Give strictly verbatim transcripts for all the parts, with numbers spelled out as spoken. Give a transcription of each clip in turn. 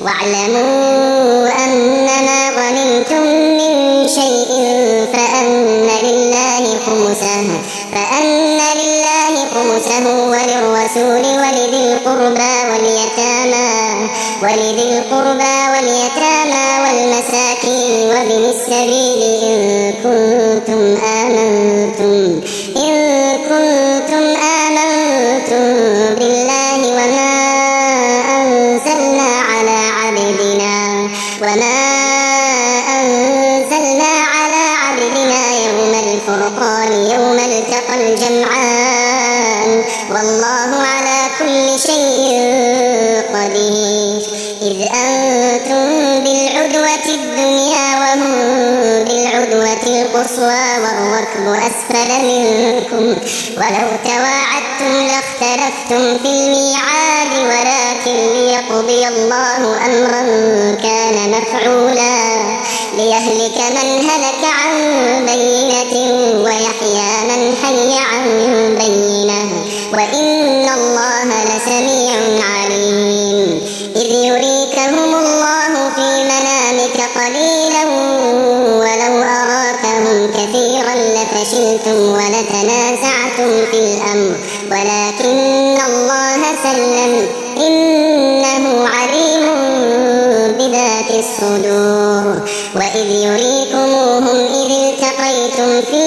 واعلموا أنما غنمتم من شيء فأن لله خمسه فأن لله خمسه وللرسول ولذي القربى واليتامى ولذي القربى واليتامى والمساكين وابن السبيل إن كنتم آمنتم إن كنتم آمنتم بالله وما أنزلنا على عبدنا وما أنزلنا على عبدنا يوم الفرقان يوم التقى الجمعان والله على كل شيء قدير. إذ أنتم بالعدوة الدنيا وهم بالعدوة القصوى والركب أسفل منكم ولو تواعدتم لاختلفتم في الميعاد ولكن ليقضي الله أمرا كان مفعولا ليهلك من هلك عن بينة ويحيى من حي عن بينة وإن الله لسميع عليم. إذ يريكهم الله في منامك قليلا ولو أراكهم كثيرا لفشلتم ولتنازعتم في الأمر ولكن الله سلم إنه عليم بذات الصدور. وإذ يريكموهم إذ التقيتم في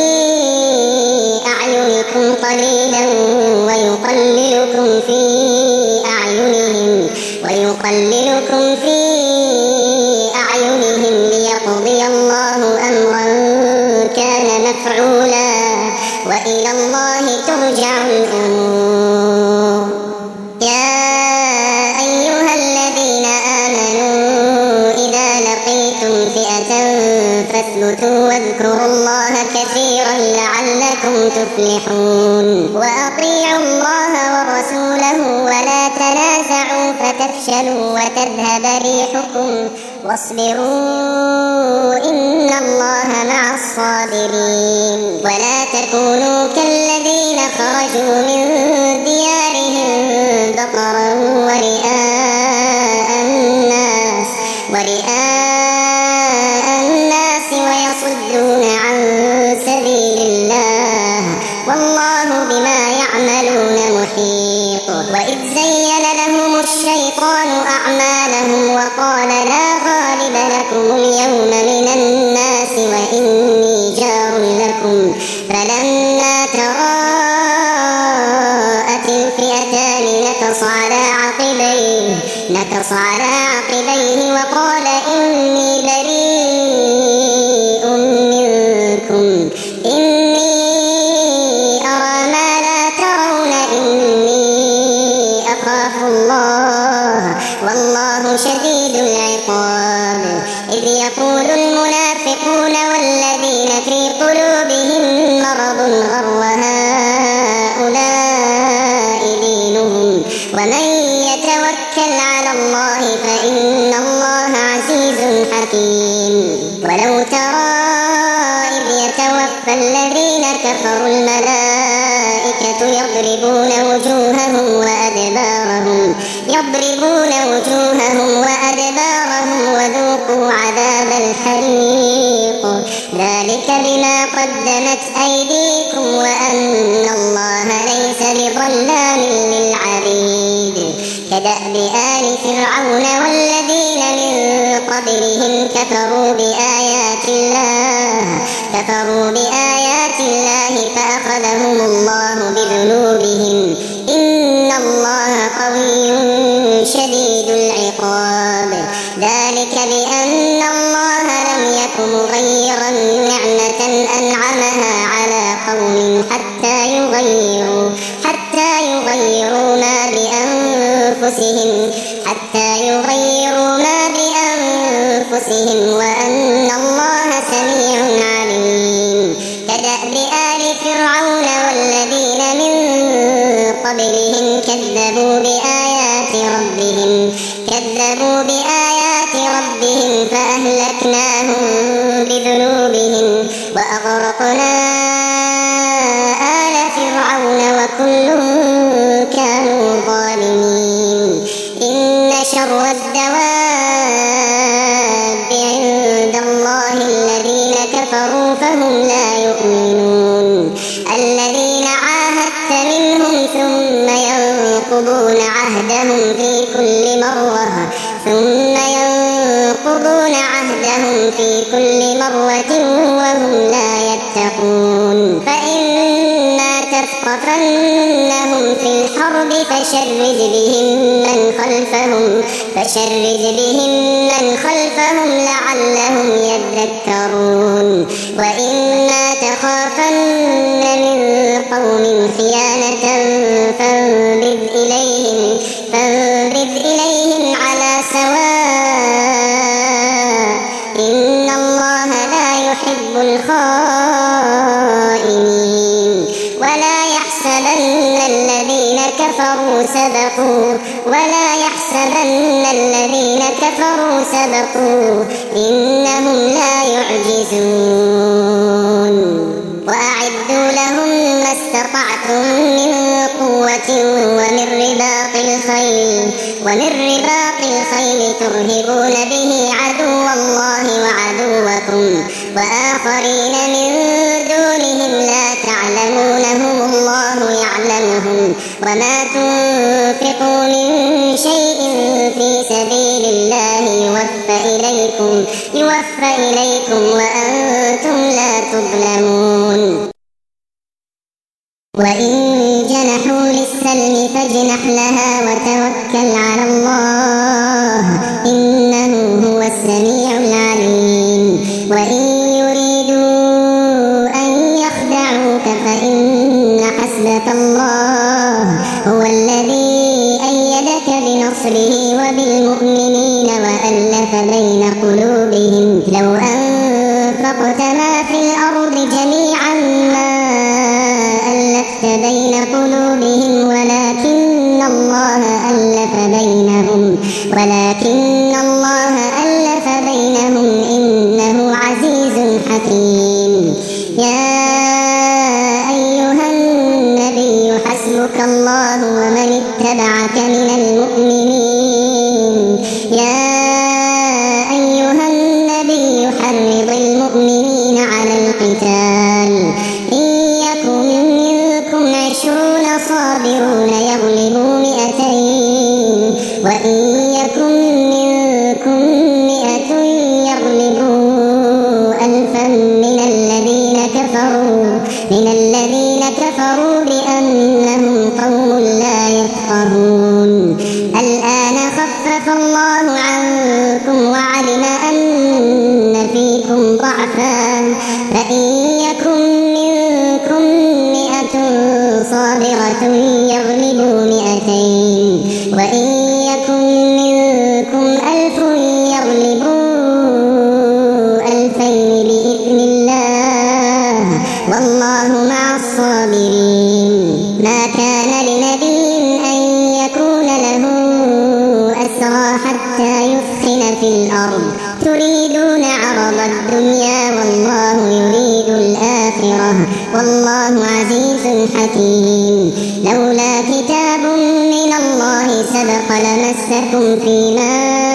أعينكم قليلا ويقللكم في أعينهم ويقللكم في أعينهم ليقضي الله أمرا كان مفعولا وإلى الله ترجع الأمور. يا أيها الذين آمنوا إذا لقيتم فئة فاثبتوا واذكروا الله كثيرا لعلكم تفلحون. وأطيعوا الله ورسوله ولا تنازعوا فتفشلوا وتذهب ريحكم واصبروا إن الله مع الصابرين. ولا تكونوا كالذين خرجوا من ديارهم بطرا ورئاء الناس ورئاء الناس ويصدون عن سبيل الله والله بما يعملون محيط. وإذ زين لهم الشيطان أعمالهم وقال لا غالب لكم اليوم من الناس وإني جار لكم فلما تراءت الفئتان نكص على عقبيه نكص على عقبيه وقال إني بريء منكم إني أرى ما لا ترون إني أخاف الله والله شديد العقاب. إذ يقول المنافقون والذين في قلوبهم مرض غر هؤلاء دينهم ومن يتوكل على الله فإن الله عزيز حكيم. ولو ترى إذ يتوفى الذين كفروا الملائكة يضربون وجوههم وأدبارهم يضربون وجوههم وأدبارهم وذوقوا عذاب الحريق ذلك بما قدمت أيديكم وأن الله ليس بظلام للعبيد. كدأب آل فرعون والذين من قبلهم كفروا بآيات الله كفروا بآيات الله فأخذهم الله بذنوبهم إن الله قوي شديد العقاب. ذلك بأن الله لم يك مغيرا نعمة أنعمها على قوم حتى يغيروا حتى يغيروا ما بأنفسهم حتى يغيروا ما بأنفسهم وأن الله سميع عليم. كدأب آل فرعون والذين من قبلهم كذبوا بآيات ربهم كذبوا بآيات ربهم فأهلكناهم بذنوبهم وأغرقنا آل فرعون وكل كانوا ظالمين. إن شر الدواب الثواب عند الله الذين كفروا فهم لا يؤمنون الذين عاهدت منهم ثم ينقضون عهدهم في كل مرة ثم ينقضون عهدهم في كل مرة وهم لا يتقون فإما تثقفنهم في الحرب فشرد بهم من خلفهم فشرد بهم من خلفهم لعلهم يذكرون وإما تخافن من قوم خيانة فانبذ إليهم فانبذ إليهم على سواء إن الله لا يحب الخائنين ولا يحسبن الذين كفروا سبقوا ولا يحسبن الذين كفروا سبقوا إنهم لا يعجزون وأعدوا لهم ما استطعتم من قوة ومن رباط الخيل ومن رباط الخيل ترهبون به عدو الله وعدوكم وآخرين من دونهم لا تعلمونهم الله يعلمهم وما تنفقوا من شيء في سبيل الله يوفى إليكم يوفى إليكم وأنتم لا تظلمون وإن جنحوا للسلم فاجنح لها وتوكل على الله إنه هو السميع العليم وإن يريدوا أن يخدعوك فإن حسبك الله هو الذي أيدك بنصره وبالمؤمنين وألف بين قلوبهم لو أنفقت ما في الأرض جميعا ما ألفت بين قلوبهم ولكن الله ألف بينهم ولكن الله ألف بينهم إنه عزيز حكيم يا أيها النبي حسبك الله ومن اتبعك من المؤمنين يا أيها النبي حرض المؤمنين على القتال إن يكن منكم عشرون صابرون يغلبوا مئتين وإن يكن منكم مئة يغلبوا ألفا من الذين كفروا من الذين كفروا بأنهم قوم لا يفقهون الآن خفف الله عنكم وعلم أن فيكم ضعفا فإن يكن منكم مئة صابرة يغلبوا مئتين وإن يكن منكم ألف يغلبوا ألفين بإذن الله والله مع الصابرين ما كان لنبي أن يكون له أسرى حتى يثخن في الأرض تريدون عرض الدنيا والله يريد الآخرة والله عزيز حكيم لولا كتاب من الله سبق لمسكم فيما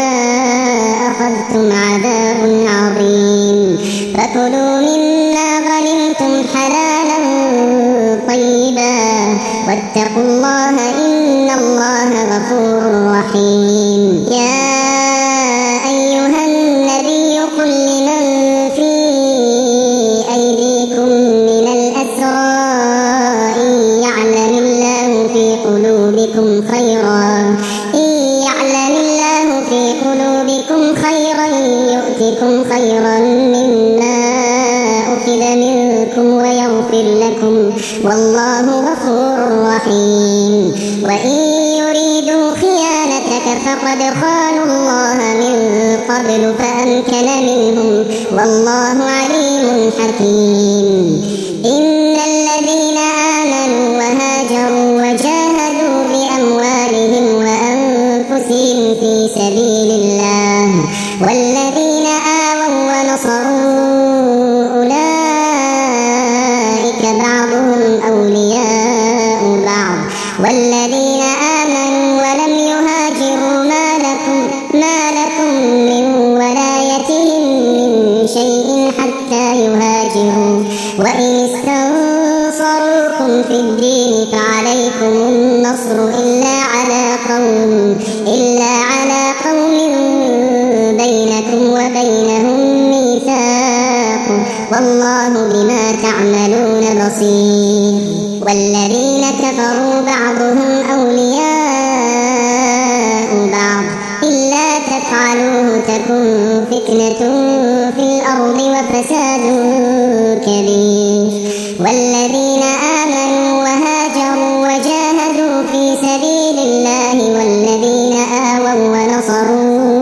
أخذتم عذاب عظيم فكلوا مما غنمتم حلالا طيبا واتقوا الله إن الله غفور رحيم يا أيها النبي قل لمن في أيديكم من الأسرى إن يعلم الله في قلوبكم خيرا إن يعلم الله في قلوبكم خيرا يؤتكم خيرا مما أخذ منكم ويغفر لكم والله غفور رحيم وإن يريدوا خيانتك فقد خانوا الله من قبل فأمكن منهم والله عليم حكيم إن الذين آمنوا وهاجروا وجاهدوا بأموالهم وأنفسهم في سبيل الله والذين آووا ونصروا أولئك بعضهم أولياء بعض والذين آمنوا ولم يهاجروا ما لكم ما وإن استنصروكم في الدين فعليكم النصر إلا على قوم إلا على قوم بينكم وبينهم ميثاق والله بما تعملون بصير. والذين كفروا بعضهم أولياء بعض إلا تفعلوه تكن فتنة في الأرض وفساد كبير. والذين آمنوا وهاجروا وجاهدوا في سبيل الله والذين آووا ونصروا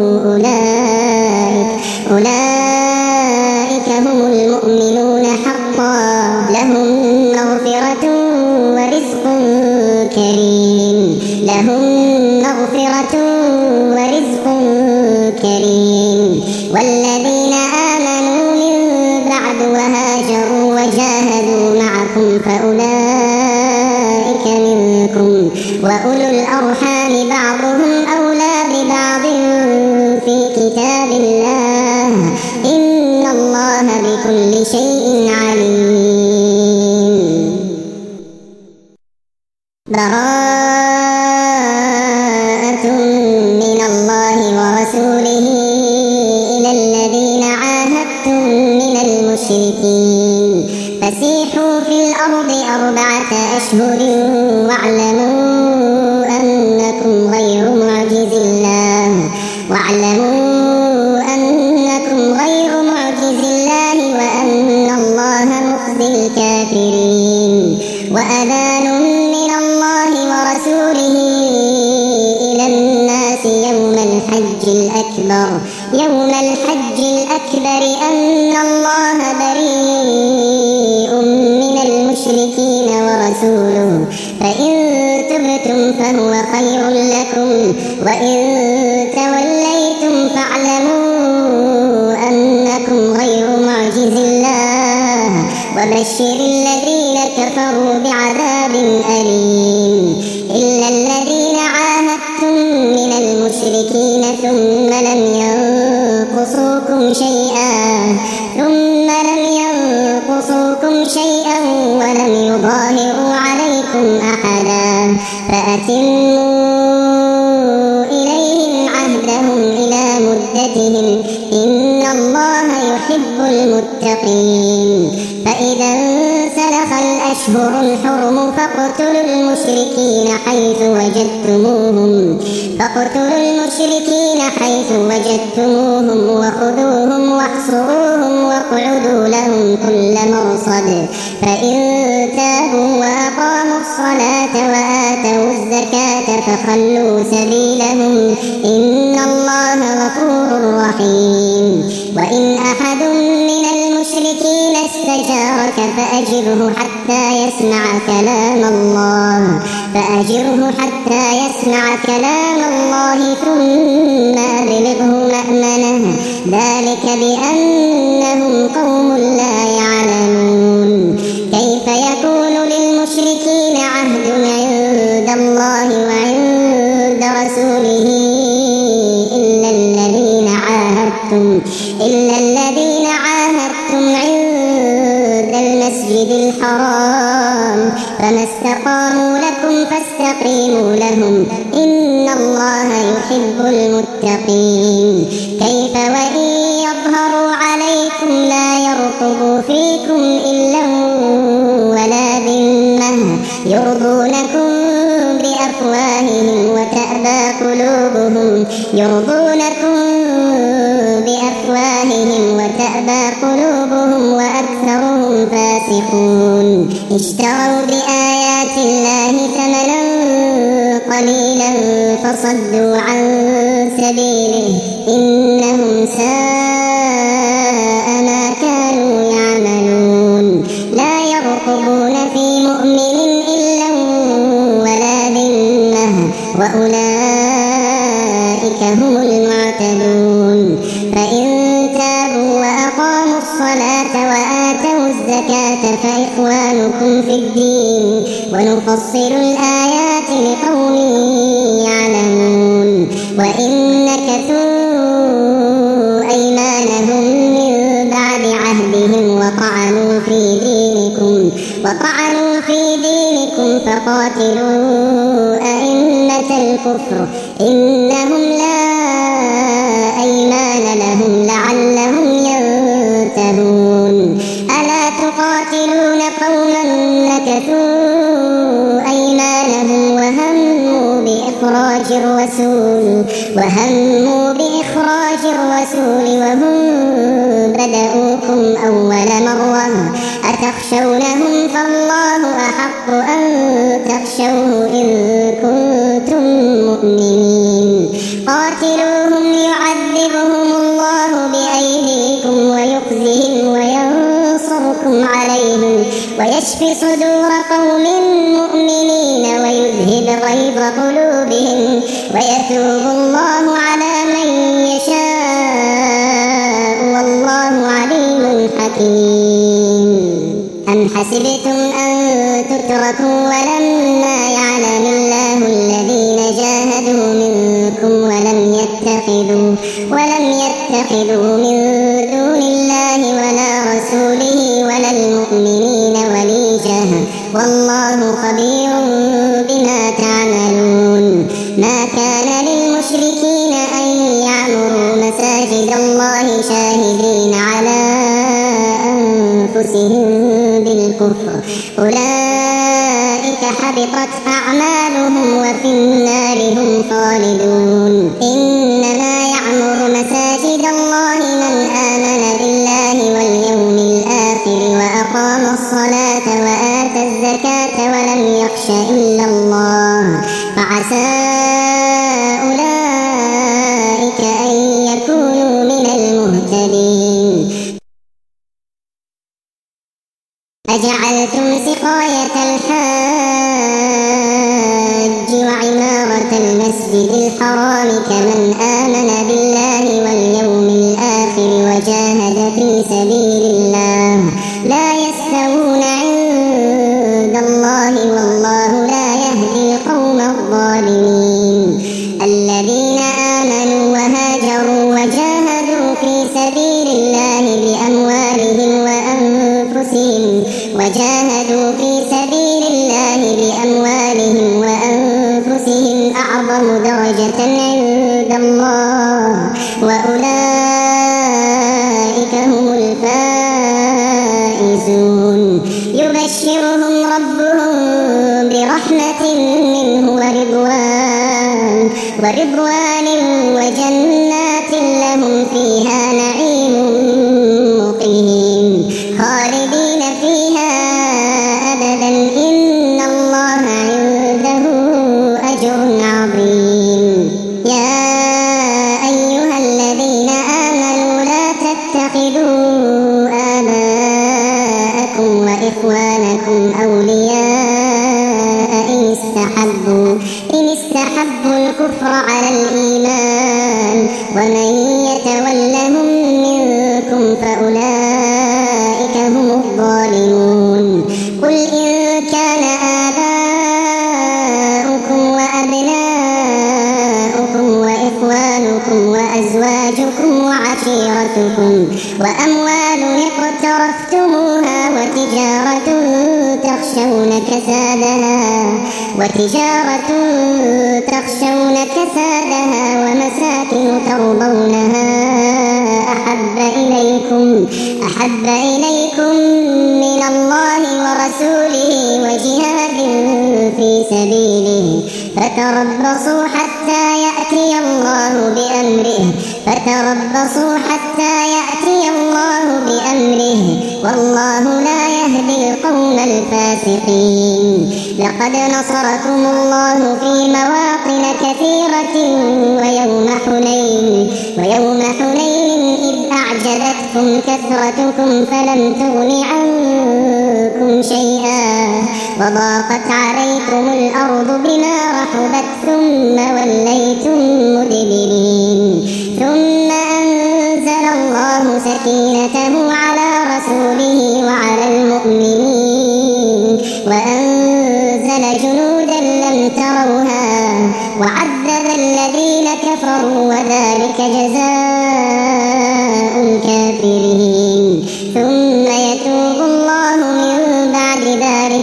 أولئك أولئك هم المؤمنون حقا لهم مغفرة ورزق كريم لهم مغفرة ورزق كريم. والذين آمنوا من بعد وهاجروا وجاهدوا معكم فأولئك منكم وأولو الأرحام بعضهم أولى ببعض في كتاب الله إن الله بكل شيء عليم. براءة من الله ورسوله إلى الذين عاهدتم من المشركين فسيحوا في الأرض أربعة أشهر واعلموا أنكم غير معجز الله واعلموا أنكم غير معجز الله وأن الله مخزي الكافرين. وأذان من الله ورسوله إلى الناس يوم الحج الأكبر يوم الحج الأكبر أن الله بريء من المشركين ورسوله فإن تبتم فهو خير لكم وإن توليتم فاعلموا أنكم غير معجز الله وبشر الذين كفروا بعذاب أليم. إلا الذين عاهدتم من المشركين ثم لم ينقصوكم شيئا ثم لم ينقصوكم شيئا ولم يظاهروا عليكم أحدا فأتموا إليهم عهدهم إلى مدتهم إن الله يحب المتقين. فإذا انسلخ الأشهر الحرم فاقتلوا المشركين حيث وجدتموهم فاقتلوا المشركين حيث وجدتموهم وخذوهم واحصروهم واقعدوا لهم كل مرصد فإن تابوا وأقاموا الصلاة وآتوا الزكاة فخلوا سبيلهم إن الله غفور رحيم. وإن أحد من المشركين استجارك فأجره حتى يسمع كلام الله فأجره حتى يسمع كلام الله ثم أبلغه مأمنه ذلك بأنهم قوم لا يعلمون. كيف يكون للمشركين عهد عند الله وعند رسوله إلا الذين عاهدتم إلا الذين عاهدتم عند المسجد الحرام فما استقاموا لكم فاستقيموا لهم إن الله يحب المتقين. كيف وإن يظهروا عليكم لا يرقبوا فيكم إلا ولا ذمة يرضونكم بأفواههم وتأبى قلوبهم يرضونكم بأفواههم وتأبى قلوبهم وأكثرهم فاسقون. اشتروا بآيات الله ثمنا قليلا فصدوا عن سبيله إنهم ساء ما كانوا يعملون. لا يرقبون في مؤمن إلا ولا ذمة وأولئك هم المعتدون. فإن تابوا وأقاموا الصلاة وآتوا الزكاة فإخوانكم في الدين ونفصل الآيات لقوم يعلمون. وإن نكثوا أيمانهم من بعد عهدهم وطعنوا في وطعنوا في دينكم فقاتلوا أئمة الكفر إنهم لا أيمان لهم لعلهم ينتهون ألا تقاتلون قوما نكثوا أيمانهم وهموا بإخراج الرسول وهموا بإخراج الرسول وهم بدأوكم أول مرة أتخشونهم فالله أحق أن تخشوه إن كنتم مؤمنين قاتلوهم يعذبهم الله بأيديكم ويخزهم وينصركم عليهم ويشفي صدور قوم مؤمنين ويذهب غيظ قلوبهم ويتوب الله على من يشاء والله عليم حكيم أم حسبتم أن تتركوا ولما يعلم الله الذين جاهدوا منكم ولم يتخذوا ولم يتخذوا من دون الله ولا رسوله ولا المؤمنين وليجة والله خبير بما تعملون ما كان للمشركين أن يعمروا مساجد الله شاهدين على أنفسهم بالكفر أولئك حبطت أعمالهم وفي النار هم خالدون إنما يعمر مساجد الله من آمن بالله واليوم الآخر وأقام الصلاة وآتى الزكاة ولم يخش إلا الله فعسى أولئك أن يكونوا من المهتدين أجعلتم سقاية الحاج وعمارة المسجد الحرام كمن آمن بالله واليوم الآخر وجاهد في سبيل الله لا يستوون عند الله والله لا يهدي القوم الظالمين الذين آمنوا وهاجروا وجاهدوا في سبيل الله بأموالهم وأنفسهم وجاهدوا في سبيل الله بأموالهم وأنفسهم أعظم درجة عند الله وأولئك هم الفائزون يبشرهم ربهم برحمة منه ورضوان ورضوان وجنات لهم فيها نعيم مقيم خالدين فيها أبدا إن الله عنده أجر عظيم يا أيها الذين آمنوا لا تتخذوا آباءكم وإخوانكم أولياء إن استحبوا إن استحبوا الكفر على الإيمان ومن يتولهم منكم فأولئك هم الظالمون قل إن كان آباؤكم وأبناؤكم وإخوانكم وأزواجكم وعشيرتكم وأموال اقترفتموها وتجارة تخشون كسادها وتجارة تخشون كسادها ومساكن ترضونها أحب إليكم أحب إليكم من الله ورسوله وجهاد في سبيله فتربصوا حتى يأتي الله بأمره فتربصوا حتى يأتي الله بأمره والله لا يهدي القوم الفاسقين لقد نصركم الله في مواطن كثيرة ويوم حنين ويوم حنين إذ أعجبتكم كثرتكم فلم تغن عنكم شيئا وضاقت عليكم الأرض بما رحبت ثم وليتم مدبرين ثم أنزل الله سكينته على رسوله وعلى المؤمنين وأنزل جنودا لم تروها وعذب الذين كفروا وذلك جزاء الكافرين ثم يتوب الله من بعد ذلك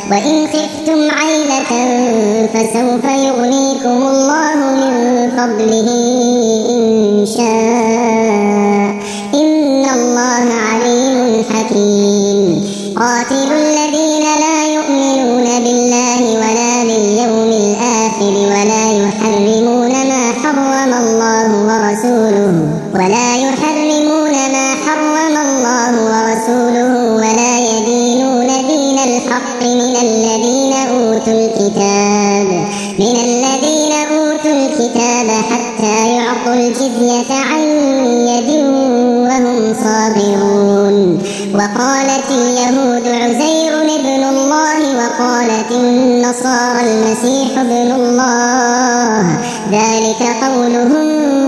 وإن خفتم عيلة فسوف يغنيكم الله من فضله إن شاء إن الله عليم حكيم. قاتلوا الذين لا يؤمنون بالله ولا باليوم الآخر ولا يحرمون ما حرم الله ورسوله ولا يحرمون ما حرم الله ورسوله ولا يدينون دين الحق من الذين أوتوا الكتاب من الذين أوتوا الكتاب حتى يعطوا الجزية عن يد وهم صاغرون. وقالت اليهود عزير ابن الله وقالت النصارى المسيح ابن الله ذلك قولهم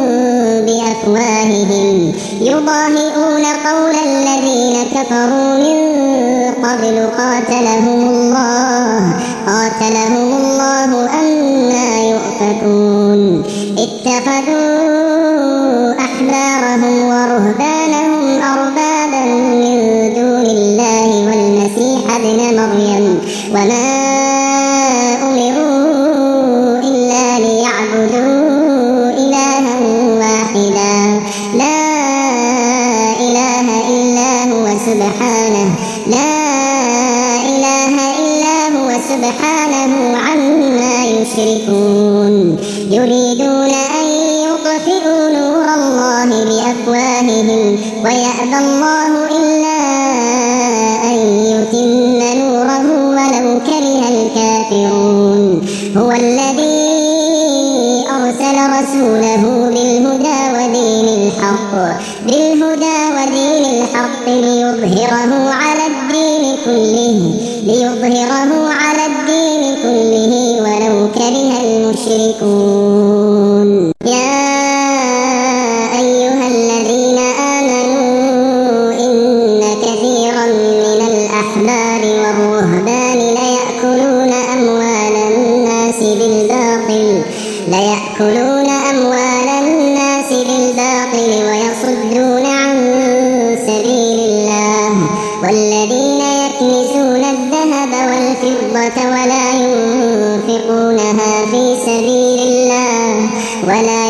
بأفواههم يضاهئون قول الذين كفروا من قبل قاتلهم الله قاتلهم الله أنى يؤفكون. اتخذوا أحبارهم ورهبانهم أربابا من دون الله والمسيح ابن مريم وما أمروا إلا ليعبدوا إلها واحدا لا إله إلا هو سبحانه لا إله إلا هو سبحانه عما يشركون. يريدون أن يطفئوا نور الله بأفواههم ويأبى الله إلا أن يتم نوره ولو كره الكافرون. هو الذي أرسل رسوله بالهدى ودين الحق بالهدى ودين الحق ليظهره على الدين كله ليظهره على الدين كله ولو كره المشركون. يا أيها الذين آمنوا إن كثيرا من الأحبار والرهبان ليأكلون أموال الناس بالباطل ليأكلون أموال الناس بالباطل ويصدون عن سبيل الله والذين يكنزون الذهب والفضة ولا ينفقونها في سبيل الله ولا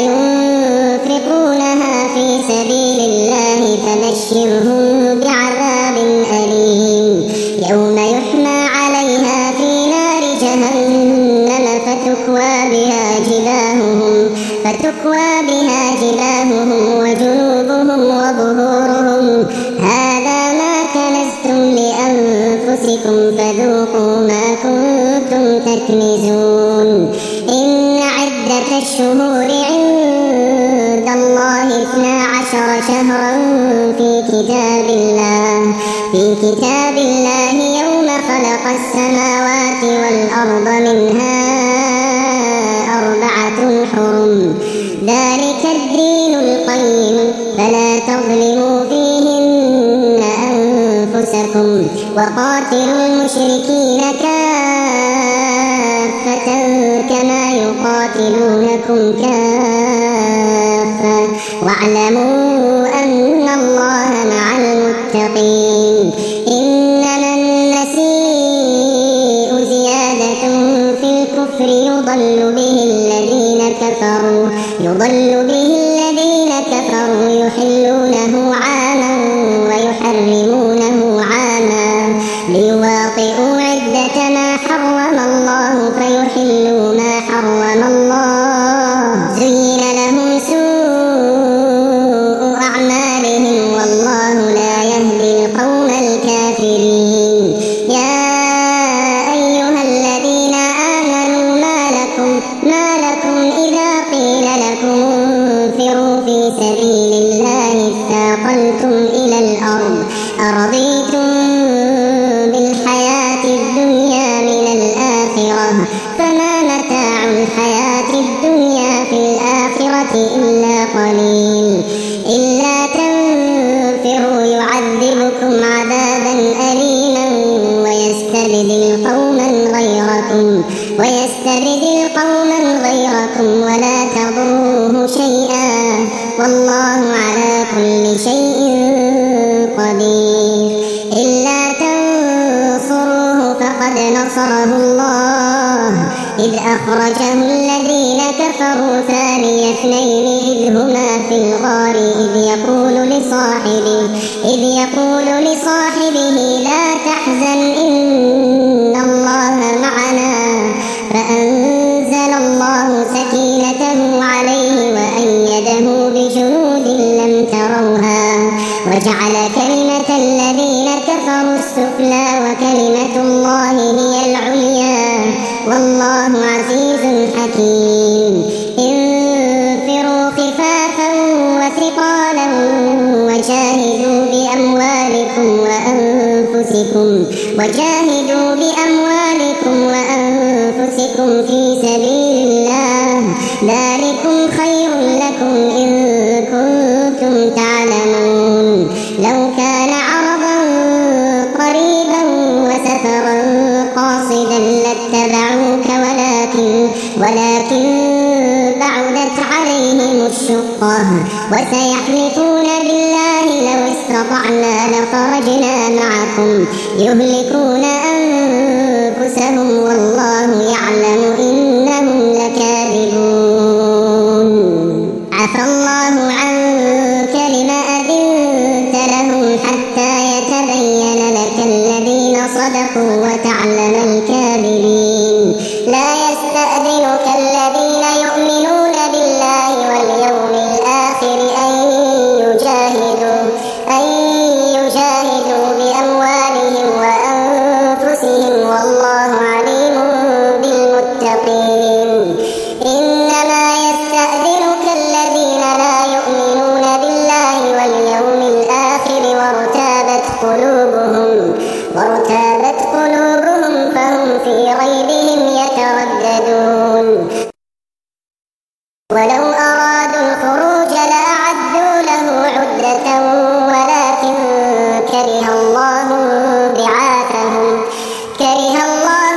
ينفقونها في سبيل الله فبشرهم بعذاب أليم يوم يحمى عليها في نار جهنم فتكوى بها جباههم فتكوى بها جباههم وجنوبهم وظهورهم هذا ما كنزتم لأنفسكم فذوقوا ما كنتم تكنزون. إن عدة الشهور عند الله اثنا عشر شهرا في كتاب الله في كتاب الله يوم خلق السماوات والأرض منها أربعة حرم ذلك الدين القيم فلا تظلموا فيهن أنفسكم وقاتلوا المشركين كافة كما يقاتلونكم كافة واعلموا أن الله مع المتقين. إنما النسيء زيادة في الكفر يضل به الذين كفروا يضل به الذين كفروا يحلونه عاما ويحرمونه عاما ليواطئوا عدة ما حرم الله فيحلوا ما حرم الله زين لهم سوء أعمالهم والله لا يهدي القوم الكافرين. يا أيها الذين آمنوا ما لكم ما لكم إذا قيل لكم انفروا في سبيل الله اثاقلتم إلى الأرض أرضيتم بالحياة الدنيا من الآخرة فما متاع الحياة الدنيا في الآخرة إلا قليل. إلا تنفروا يعذبكم عذابا أليما ويستبدل قوما غيركم ويستبدل قوما غيركم ولا تضروه شيئا والله على كل شيء قدير. إلا تنصروه فقد نصره الله إذ أخرجه الذين كفروا ثاني اثنين إذ هما في الغار إذ يقول لصاحبه إذ يقول لصاحبه لا تحزن إن الله معنا فأنزل الله سكينته عليه وأيده بجنود لم تروها وجعل كلمة الذين كفروا السفلى وكلمة الله هي العليا والله عزيز حكيم. انفروا خفافا وثقالا وجاهدوا بأموالكم وأنفسكم وجاهدوا بأموالكم وأنفسكم في سبيل الله ذلكم خير لكم إن كنتم تعلمون. لو كان عرضا قريبا وسفرا قاصدا لاتبعوك ولكن ولكن بعدت عليهم الشقة وسيحلفون بالله لو استطعنا لخرجنا معكم يهلكون أنفسهم والله يعلم إنهم لكاذبون. عفى الله عنك لما أذنت لهم حتى يتبين لك الذين صدقوا وتعلم الكاذبين. لا يستأذنك الذين يؤمنون بالله واليوم الآخر أن يجاهدوا أن يجاهدوا بأموالهم وأنفسهم والله عليم بالمتقين. إنما يستأذنك الذين لا يؤمنون بالله واليوم الآخر وارتابت قلوبهم وارتابت قلوبهم فهم في ريبهم يترددون. ولو أرادوا الخروج لأعدوا له عدة ولكن كره الله بعاثهم كره الله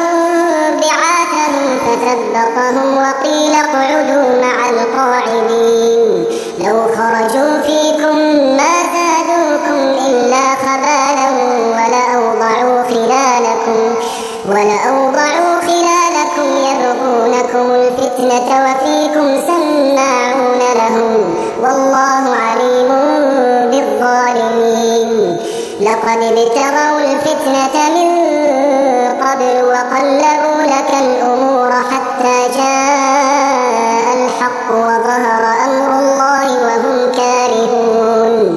بعاثهم فثبطهم وقيل اقعدوا مع القاعدين. لو خرجوا فيكم ما زادوكم إلا خبالا ولأوضعوا خلالكم ولأوضعوا خلالكم يبغونكم الفتنة وفيكم سماعون لهم والله عليم بالظالمين. لقد ابتغوا الفتنة من قبل وقلبوا لك الأمور حتى جاء الحق وظهر أمر الله وهم كارهون.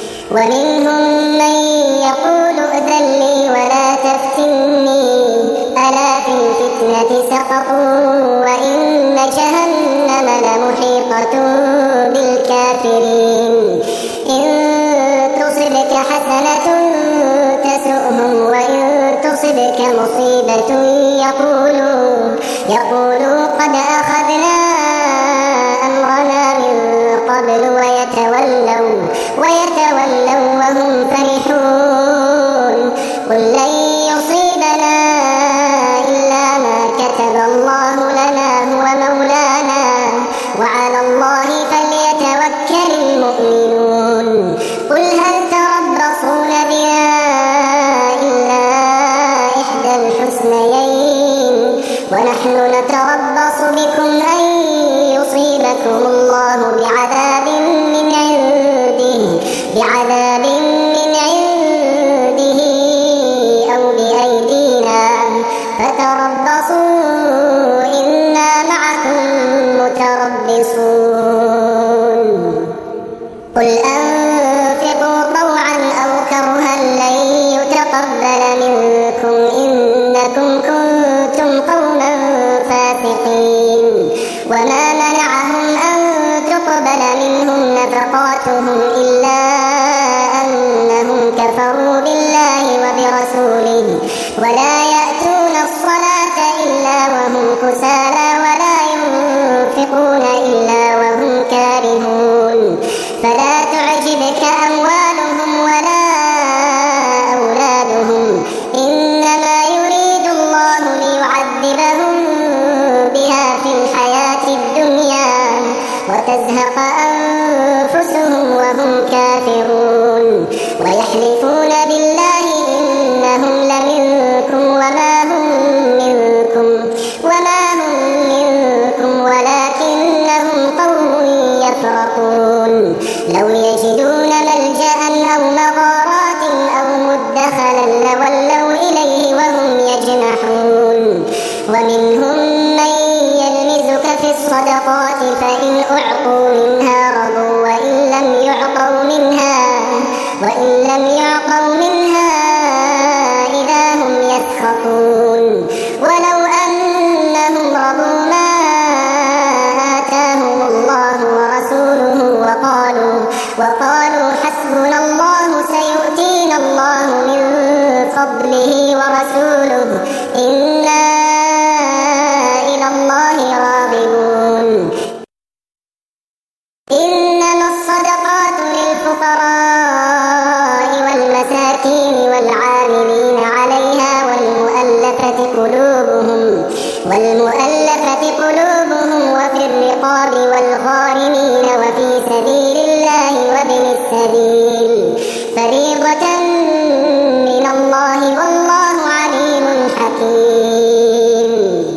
ومنهم من يقول ائذن لي ولا تفتني ألا في الفتنة سقطوا وإن جهنم لمحيطة بالكافرين. إن تصبك حسنة تسؤهم وإن تصبك مصيبة يقولوا يقولوا قد أخذنا أمرنا من قبل ويتولوا ويتولوا وهم فرحون. قل لن يصيبنا إلا ما كتب الله لنا هو مولانا وعلى الله فليتوكل المؤمنون. قل هل تربصون بنا إلا إحدى الحسنيين ونحن نتربص بكم أن يصيبكم الله بعذاب من عنده بعذاب من عنده أو بأيدينا فتربصوا إنا معكم متربصون. قل أنفقوا طوعا أو كرها لن يتقبل منكم إنكم كنتم قوما فاسقين. وما منعهم أن تقبل منهم نفقاتهم إلا أنهم كفروا بالله وبرسوله ولا يأتون الصلاة إلا وهم كسالى ولا ينفقون إلا وهم كارهون. فلا تعجبك أموالهم ولا أولادهم إنما يريد الله ليعذبهم بها في الحياة الدنيا وتزهق أنفسهم وهم كافرون. ويحلفون بالله إنهم لمنكم وما هم ومنهم من يلمزك في الصدقات فإن أعطوا منها رضوا وإن لم يعطوا منها وإن لم يعطوا منها إذا هم يسخطون ولو أنهم رضوا ما آتاهم الله ورسوله وقالوا وقالوا حسبنا الله سيؤتينا الله من فضله ورسوله إنا إلى الله راغبون إنما الصدقات للفقراء والمساكين والعاملين عليها والمؤلفة قلوبهم والمؤلفة قلوبهم وفي الرقاب والغارمين وفي سبيل الله وابن السبيل فريضة من الله والله عليم حكيم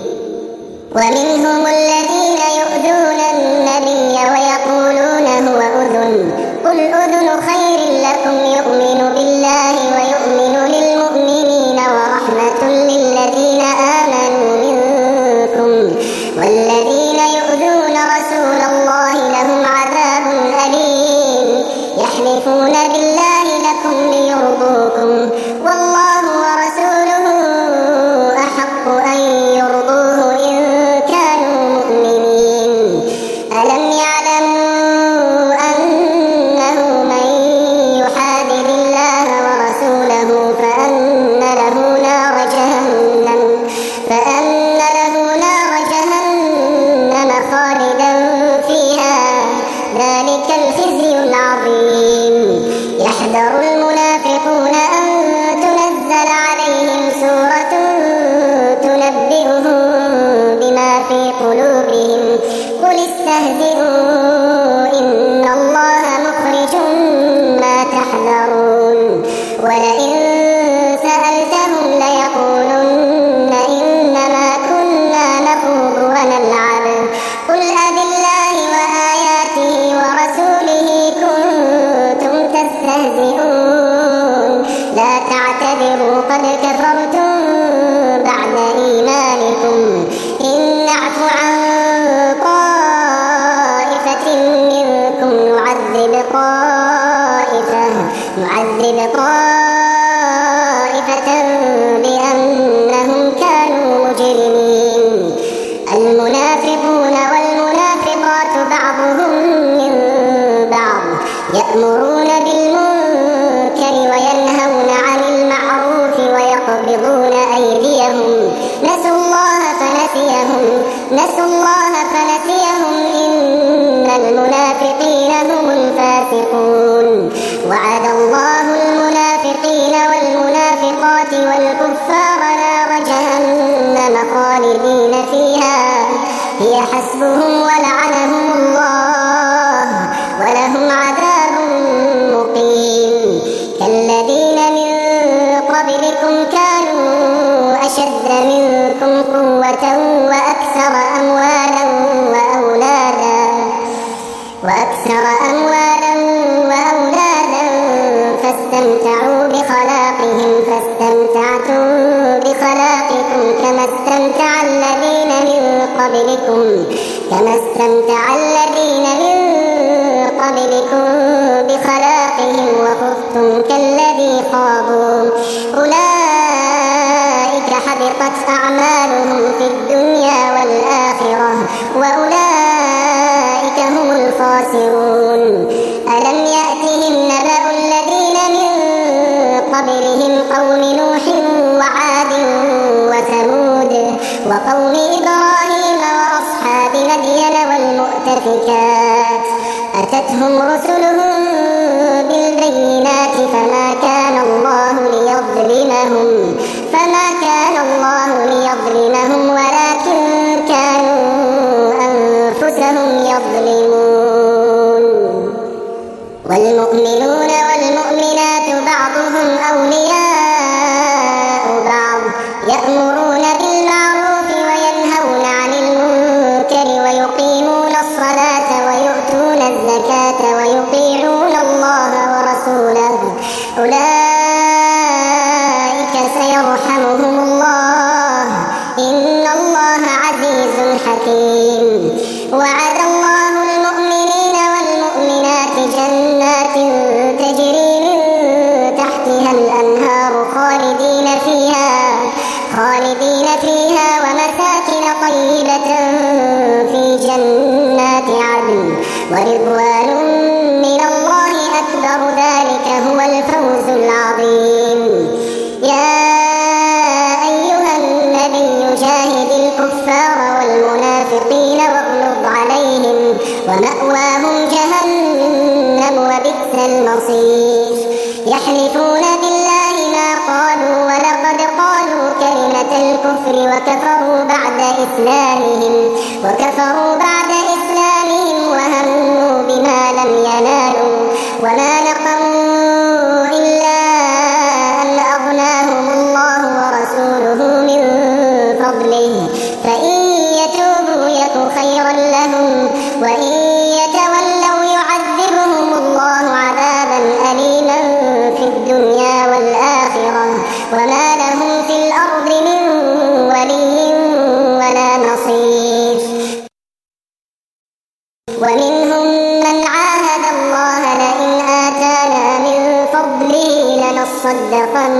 ومنهم الذين يؤذون النبي ويقولون هو أذن قل أذن خير لكم يؤمن بالله ويؤمن للمؤمنين ورحمة للذين آمنوا منكم والذين يؤذون رسول الله لهم عذاب أليم يحلفون بالله لكم ليرضوكم والله ورسوله أحق أن يرضوه إن كانوا مؤمنين ألم يعلموا أنه من يحادد الله ورسوله فأن له نار جهنم فأن له نار جهنم خالدا فيها ذلك الخزي العظيم يحذر المنافقون أن تنزل عليهم سورة تنبئهم بما في قلوبهم قل استهزئوا إن الله مخرج ما تحذرون ولئن سألتهم ليقولن إنما كنا نخوض ونلعب قل أبالله وآياته ورسوله كنتم تستهزئون لا تعتذروا قد كفرتم بعد إيمانكم إن نعف عن طائفة منكم نعذب طائفة نعذب طائفة بأنهم كانوا مجرمين المنافقون والمنافقات بعضهم من بعض يأمرون بالمنكر وينهون عن المعروف ويقبضون أيديهم نسوا الله فنسيهم نسوا الله فنسيهم إن المنافقين هم الفاسقون وعد الله المنافقين والمنافقات والكفار نار جهنم خالدين فيها هي حسبهم ولعنهم الله ولهم عذاب مقيم كالذين من قبلكم كانوا أشد منكم قوة وأكثر أموالا وأولادا وأكثر أموالا وأولادا فاستمتعوا بخلاقهم فاستمتعتم بخلاقكم كما استمتع الذين من قبلكم كما استمتع الذين من قبلكم بخلاقهم وخذتم كالذي خاضوا أولئك حبطت أعمالهم في الدنيا والآخرة وأولئك هم الخاسرون ألم يأتهم نبأ الذين من قبلهم قوم نوح وعاد وثمود وقوم إبراهيم وأصحاب مدين والمؤتفكات أتتهم رسلهم بالبينات فما كان الله ليظلمهم فما كان الله ليظلمهم ولكن كانوا أنفسهم يظلمون والمؤمنون والمؤمنات بعضهم أولياء بعض يأمرون بالمعروف وينهون عن المنكر ويقيمون الصلاة ويؤتون الزكاة ويطيعون الله ورسوله أولئك سيرحمون حكيم. وعد الله المؤمنين والمؤمنات جنات تجري من تحتها الأنهار خالدين فيها خالدين فيها ومساكن طيبة في جنات عدن ورضوان من الله أكبر، ذلك هو الفوز العظيم. يا أيها النبي جاهد الكفار والمنافقين واغلظ عليهم ومأواهم جهنم وبئس المصير. يحلفون بالله ما قالوا ولقد قالوا كلمة الكفر وكفروا بعد إسلامهم وكفروا بعد إسلامهم وهموا بما لم ينالوا وما نقموا إلا أن أغناهم الله ورسوله من فضله، فإن يتوبوا يك خيرا لهم وإن يتولوا يعذبهم الله عذابا أليما في الدنيا والآخرة وما لهم في الأرض من ولي ولا نصير. ومنهم من عاهد الله لئن آتانا من فضله لنصدقن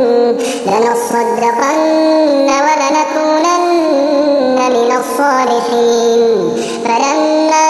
لنصدقن ولنكونن من الصالحين، فلما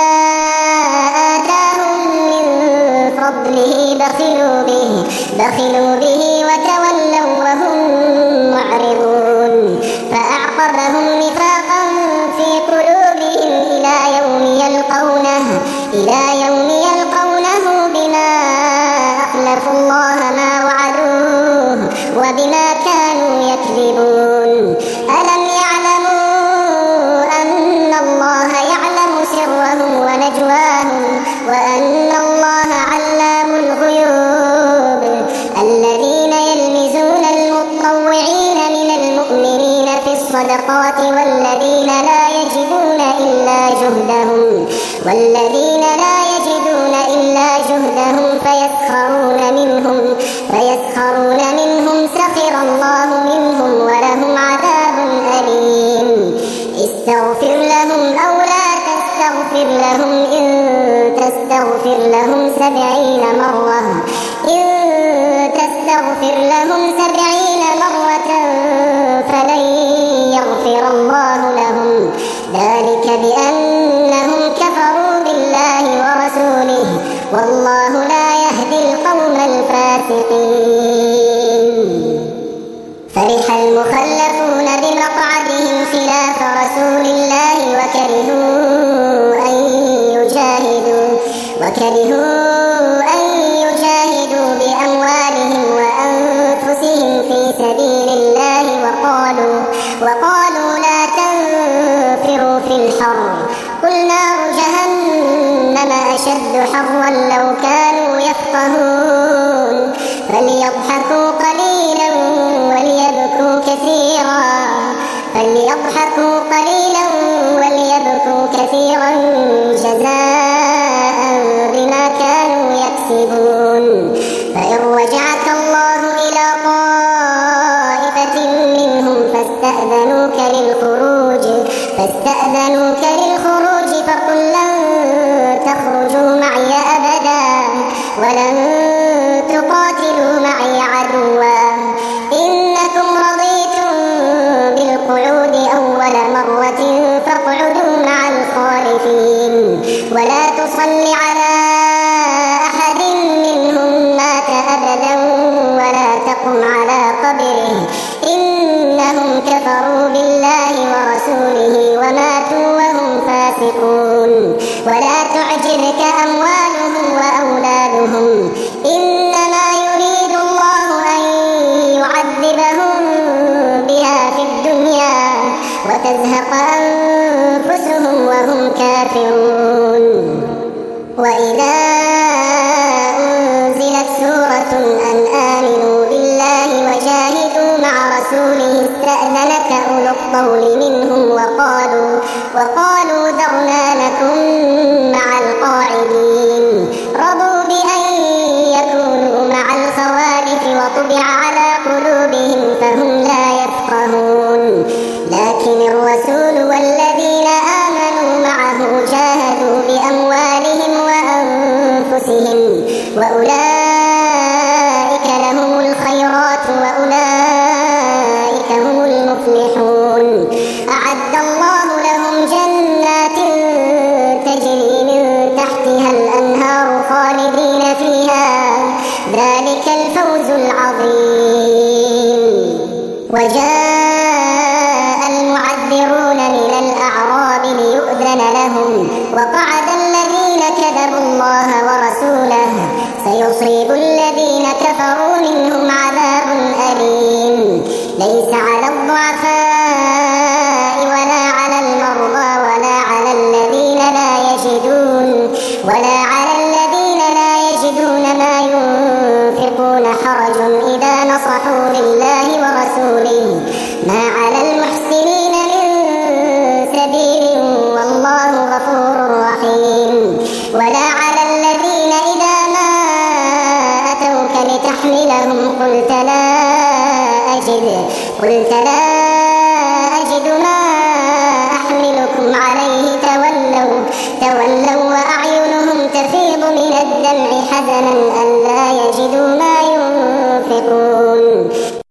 آتاهم من فضله بخلوا به بخلوا به وتولوا وهم معرضون، فأعقبهم نفاقا في قلوبهم إلى يوم يلقونه إلى يوم يلقونه بما أخلفوا الله ما وعدوه وبما كانوا يكذبون. ألم يعلموا أن الله يعلم سرهم ونجواهم وأن الله علام الغيوب؟ الذين يلمزون المطوعين من المؤمنين في الصدقات والذين لا يجدون إلا جهدهم والذين لا يجدون إلا جهدهم فيسخرون منهم فيسخرون منهم سخر الله منهم ولهم عذاب أليم. استغفر لهم أو لا تستغفر لهم إن تستغفر لهم سبعين مرة إن تستغفر لهم سبعين مرة فلن يغفر الله لهم، ذلك بأنهم كفروا بالله ورسوله والله لا يهدي القوم الفاسقين. فرح المخلفون بمقعدهم خلاف رسول الله وكرهوا أن يجاهدوا وكرهوا أن يجاهدوا بأموالهم وأنفسهم في سبيل الله وقالوا وقالوا لا تنفروا في الحر، قل نار جهنم أشد حرا لو كانوا يفقهون. فليضحكوا قليلا وليبكوا كثيرا فليضحكوا قليلا وليبكوا كثيرا جزاء بما كانوا يكسبون. فإن رجعك الله إلى طائفة منهم فاستأذنوك للخروج فاستأذنوك للخروج فقل لن تخرجوا معي أبدا ولن تقاتلوا معي عدوا، إنكم رضيتم بالقعود أول مرة فاقعدوا مع الخالفين، ولا تصل على أحد منهم مات أبدا ولا تقم على قبره، إنهم كفروا بالله ورسوله وماتوا وهم فاسقون. ولا تعجبك أموالهم وأولادهم، إنما يريد الله أن يعذبهم بها في الدنيا وتزهق أنفسهم وهم كافرون. وإذا أنزلت سورة أن آمنوا بالله وجاهدوا مع رسوله استأذنك أولو الطول منهم وقالوا وقالوا ذرنا لكم مع القاعدين، رضوا بأن يكونوا مع الخوالف وطبع على قلوبهم فهم لا يفقهون. لكن الرسول والذين آمنوا أعد الله لهم جنات تجري من تحتها الأنهار خالدين فيها ذلك الفوز العظيم. وجاء المعذرون من الأعراب ليؤذن لهم وقعد الذين كذبوا الله ورسوله سيصيب الذين كفروا منهم عذاب أليم. ليس على الضعفاء ولا على المرضى ولا على الذين لا يجدون ولا على الذين لا يجدون ما ينفقون حرج إذا نصحوا لله ورسوله ما على المحسنين من سبيل والله غفور رحيم. ولا على الذين إذا ما أتوك لتحملهم قلت لا أجد قلت لا أجد ما أحملكم عليه تولوا تولوا وأعينهم تفيض من الدمع حزنا ألا يجدوا ما ينفقون.